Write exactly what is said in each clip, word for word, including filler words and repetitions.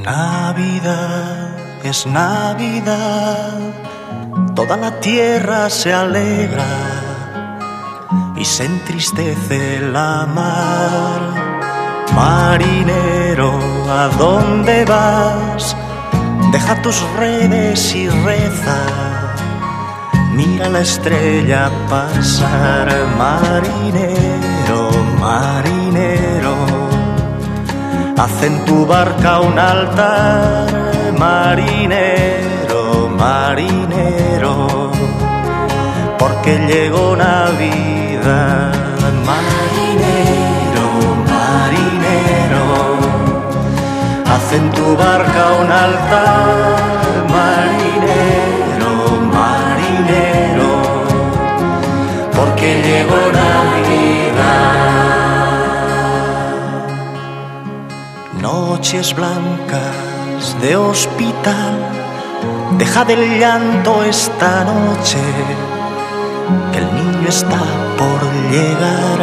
Navidad es Navidad, toda la tierra se alegra y se entristece la mar. Marinero, ¿a dónde vas? Deja tus redes y reza, mira la estrella pasar. Marinero, marinero, haz en tu barca un altar. Marinero, marinero, porque llegó Navidad. Marinero, marinero, haz en tu barca un altar. Marinero, marinero, porque llegó Navidad. Noches blancas de hospital, deja del llanto esta noche, que el niño está por llegar.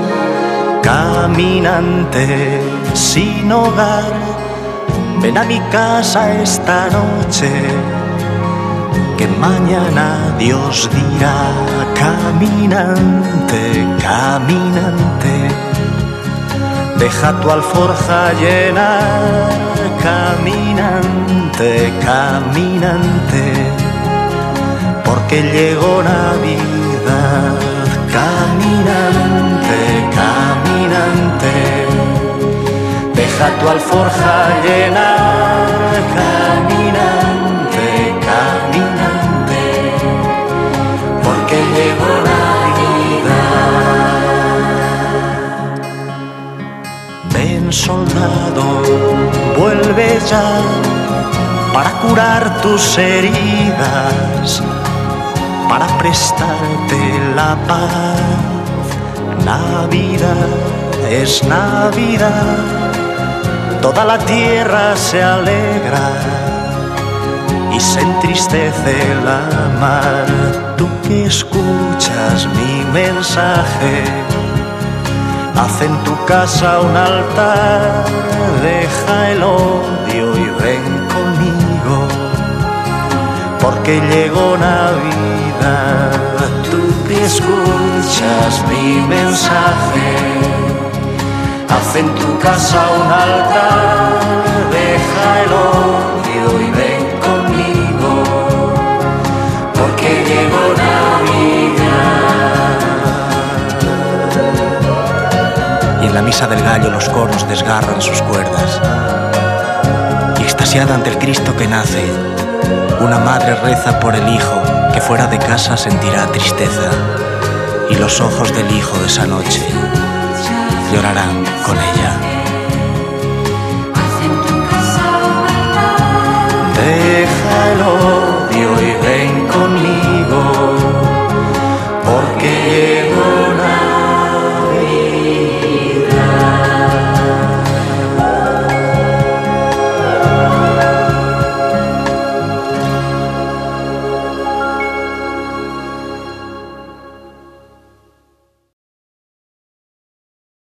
Caminante sin hogar, ven a mi casa esta noche, que mañana Dios dirá. Caminante, caminante, deja tu alforja llenar. Caminante, caminante, porque llegó Navidad. Caminante, caminante, deja tu alforja llenar. Caminante, caminante, porque llegó Navidad. Ven, soldado, vuelve ya para curar tus heridas, para prestarte la paz. Navidad es Navidad, toda la tierra se alegra y se entristece la mar. Tú que escuchas mi mensaje, haz en tu casa un altar. Deja el odio y ven conmigo, porque llegó Navidad. Tú que escuchas mi mensaje, haz en tu casa un altar. Deja el odio y ven conmigo, porque llegó Navidad. Y en la misa del gallo los cornos desgarran sus cuerdas, y extasiada ante el Cristo que nace, una madre reza por el hijo que fuera de casa sentirá tristeza, y los ojos del hijo de esa noche llorarán con ella.